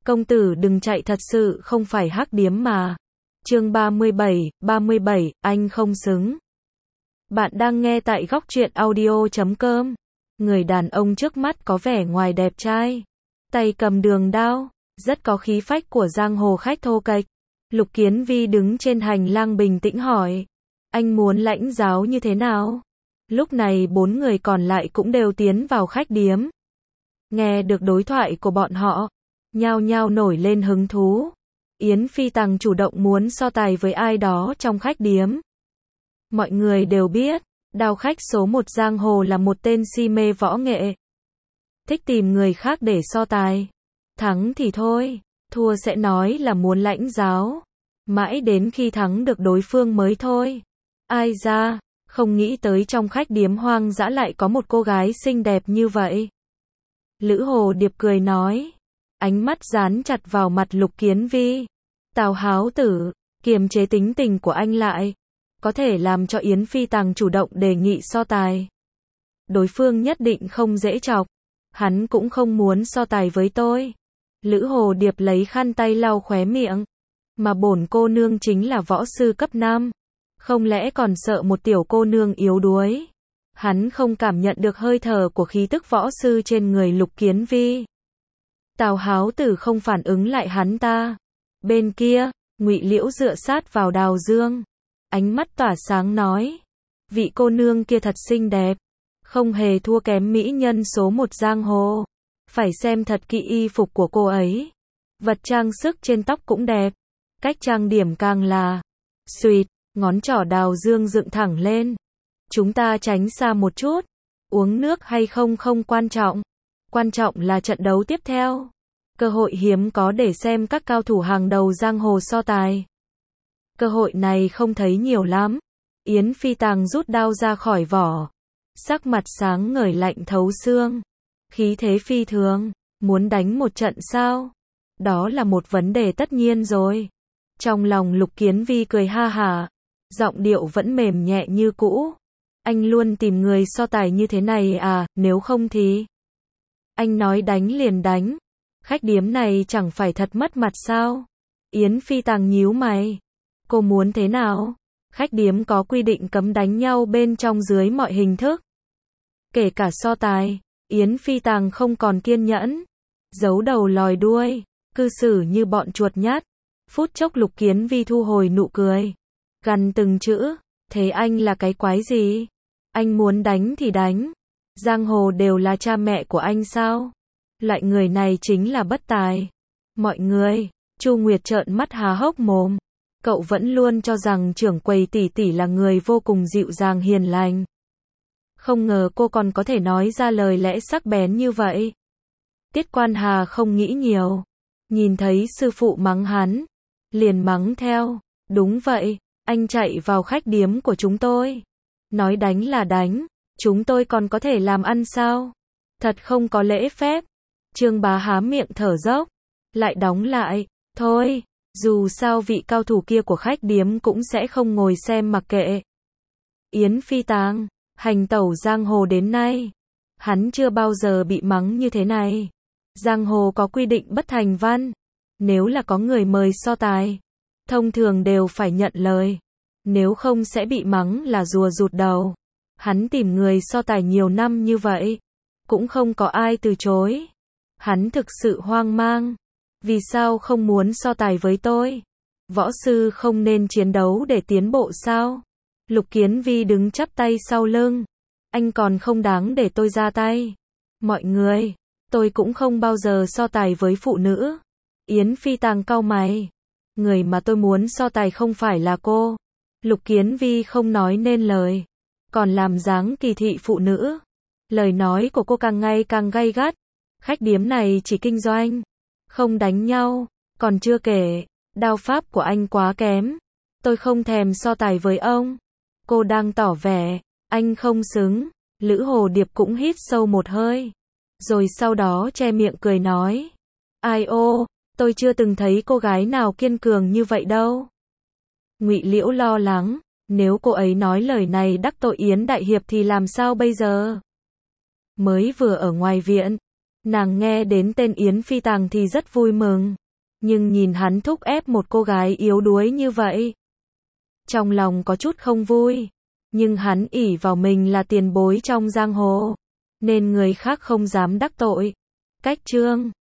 Công tử đừng chạy, thật sự không phải hắc điếm mà. Chương 37, anh không xứng. Bạn đang nghe tại góc truyện audio.com. Người đàn ông trước mắt có vẻ ngoài đẹp trai, tay cầm đường đao, rất có khí phách của giang hồ khách thô kệch. Lục Kiến Vi đứng trên hành lang bình tĩnh hỏi, anh muốn lãnh giáo như thế nào? Lúc này 4 người còn lại cũng đều tiến vào khách điếm. Nghe được đối thoại của bọn họ, nhao nhao nổi lên hứng thú. Yến Phi Tằng chủ động muốn so tài với ai đó trong khách điếm. Mọi người đều biết, đao khách số 1 giang hồ là một tên si mê võ nghệ, thích tìm người khác để so tài. Thắng thì thôi, thua sẽ nói là muốn lãnh giáo. Mãi đến khi thắng được đối phương mới thôi. Ai ra, không nghĩ tới trong khách điếm hoang dã lại có một cô gái xinh đẹp như vậy. Lữ Hồ Điệp cười nói, ánh mắt dán chặt vào mặt Lục Kiến Vi. Tào Háo tử, kiềm chế tính tình của anh lại. Có thể làm cho Yến Phi Tằng chủ động đề nghị so tài. Đối phương nhất định không dễ chọc. Hắn cũng không muốn so tài với tôi. Lữ Hồ Điệp lấy khăn tay lau khóe miệng. Mà bổn cô nương chính là võ sư cấp 5. Không lẽ còn sợ một tiểu cô nương yếu đuối? Hắn không cảm nhận được hơi thở của khí tức võ sư trên người Lục Kiến Vi. Tào Háo tử không phản ứng lại hắn ta. Bên kia, Ngụy Liễu dựa sát vào Đào Dương. Ánh mắt tỏa sáng nói, vị cô nương kia thật xinh đẹp, không hề thua kém mỹ nhân số 1 giang hồ. Phải xem thật kỹ y phục của cô ấy. Vật trang sức trên tóc cũng đẹp. Cách trang điểm càng là xuỵt, ngón trỏ Đào Dương dựng thẳng lên. Chúng ta tránh xa một chút. Uống nước hay không không quan trọng. Quan trọng là trận đấu tiếp theo. Cơ hội hiếm có để xem các cao thủ hàng đầu giang hồ so tài. Cơ hội này không thấy nhiều lắm. Yến Phi Tằng rút đao ra khỏi vỏ. Sắc mặt sáng ngời lạnh thấu xương. Khí thế phi thường. Muốn đánh một trận sao? Đó là một vấn đề tất nhiên rồi. Trong lòng Lục Kiến Vi cười ha hả. Giọng điệu vẫn mềm nhẹ như cũ. Anh luôn tìm người so tài như thế này à, nếu không thì... Anh nói đánh liền đánh. Khách điếm này chẳng phải thật mất mặt sao? Yến Phi Tằng nhíu mày. Cô muốn thế nào? Khách điếm có quy định cấm đánh nhau bên trong dưới mọi hình thức. Kể cả so tài. Yến Phi Tằng không còn kiên nhẫn. Giấu đầu lòi đuôi. Cư xử như bọn chuột nhắt. Phút chốc Lục Kiến Vi thu hồi nụ cười. Gằn từng chữ. Thế anh là cái quái gì? Anh muốn đánh thì đánh. Giang hồ đều là cha mẹ của anh sao? Loại người này chính là bất tài. Mọi người. Chu Nguyệt trợn mắt há hốc mồm. Cậu vẫn luôn cho rằng trưởng quầy tỷ tỷ là người vô cùng dịu dàng hiền lành. Không ngờ cô còn có thể nói ra lời lẽ sắc bén như vậy. Tiết Quan Hà không nghĩ nhiều. Nhìn thấy sư phụ mắng hắn. Liền mắng theo. Đúng vậy, anh chạy vào khách điếm của chúng tôi. Nói đánh là đánh. Chúng tôi còn có thể làm ăn sao? Thật không có lễ phép. Trương Bá há miệng thở dốc. Lại đóng lại. Thôi. Dù sao vị cao thủ kia của khách điếm cũng sẽ không ngồi xem mặc kệ. Yến Phi Tằng, hành tẩu giang hồ đến nay. Hắn chưa bao giờ bị mắng như thế này. Giang hồ có quy định bất thành văn. Nếu là có người mời so tài, thông thường đều phải nhận lời. Nếu không sẽ bị mắng là rùa rụt đầu. Hắn tìm người so tài nhiều năm như vậy. Cũng không có ai từ chối. Hắn thực sự hoang mang. Vì sao không muốn so tài với tôi? Võ sư không nên chiến đấu để tiến bộ sao? Lục Kiến Vi đứng chắp tay sau lưng. Anh còn không đáng để tôi ra tay. Mọi người, tôi cũng không bao giờ so tài với phụ nữ. Yến Phi Tằng cau mày. Người mà tôi muốn so tài không phải là cô. Lục Kiến Vi không nói nên lời. Còn làm dáng kỳ thị phụ nữ. Lời nói của cô càng ngày càng gay gắt. Khách điếm này chỉ kinh doanh, không đánh nhau. Còn chưa kể, đao pháp của anh quá kém. Tôi không thèm so tài với ông. Cô đang tỏ vẻ, anh không xứng. Lữ Hồ Điệp cũng hít sâu một hơi. Rồi sau đó che miệng cười nói. Ai ô, tôi chưa từng thấy cô gái nào kiên cường như vậy đâu. Ngụy Liễu lo lắng. Nếu cô ấy nói lời này đắc tội Yến Đại Hiệp thì làm sao bây giờ? Mới vừa ở ngoài viện, Nàng nghe đến tên Yến Phi Tàng thì rất vui mừng, nhưng nhìn hắn thúc ép một cô gái yếu đuối như vậy, trong lòng có chút không vui, nhưng hắn ỷ vào mình là tiền bối trong giang hồ, nên người khác không dám đắc tội. Cách chương